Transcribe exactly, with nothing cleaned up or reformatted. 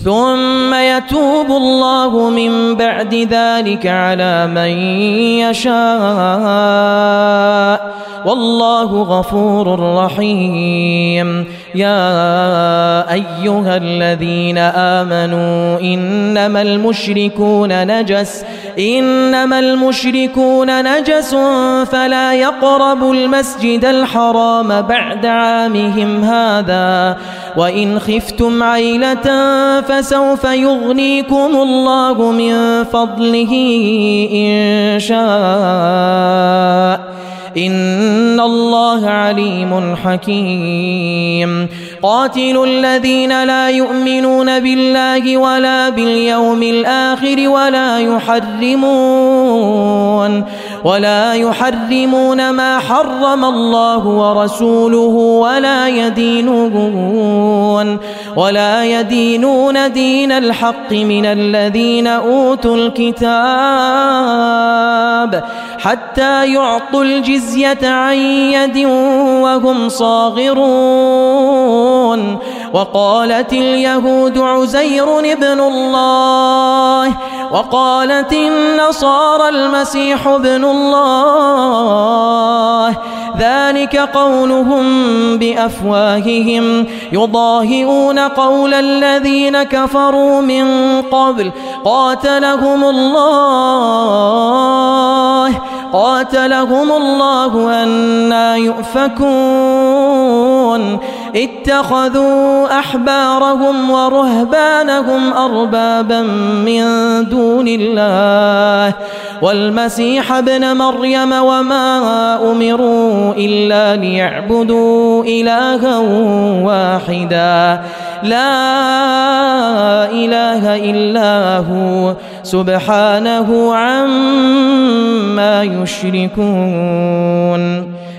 ثم يتوب الله من بعد ذلك على من يشاء والله غفور رحيم. يا أيها الذين آمنوا إنما المشركون نجس إنما المشركون نجس فلا يقربوا المسجد الحرام بعد عامهم هذا وإن خفتم عيلة فسوف يغنيكم الله من فضله إن شاء إن الله عليم حكيم. قاتلوا الذين لا يؤمنون بالله ولا باليوم الآخر ولا يحرمون ولا يحرمون ما حرم الله ورسوله ولا يدينون ولا يدينون دين الحق من الذين أوتوا الكتاب حتى يعطوا الجزية عن يد وهم صاغرون. وقالت اليهود عزير ابن الله وقالت النصارى المسيح ابن الله ذلك قولهم بأفواههم يضاهئون قول الذين كفروا من قبل قاتلهم الله قاتلهم الله أنى يؤفكون. اتخذوا أحبارهم ورهبانهم أربابا من دون الله والمسيح ابن مريم وما أمروا إلا ليعبدوا إلها واحدا لا إله إلا هو سبحانه عما يشركون.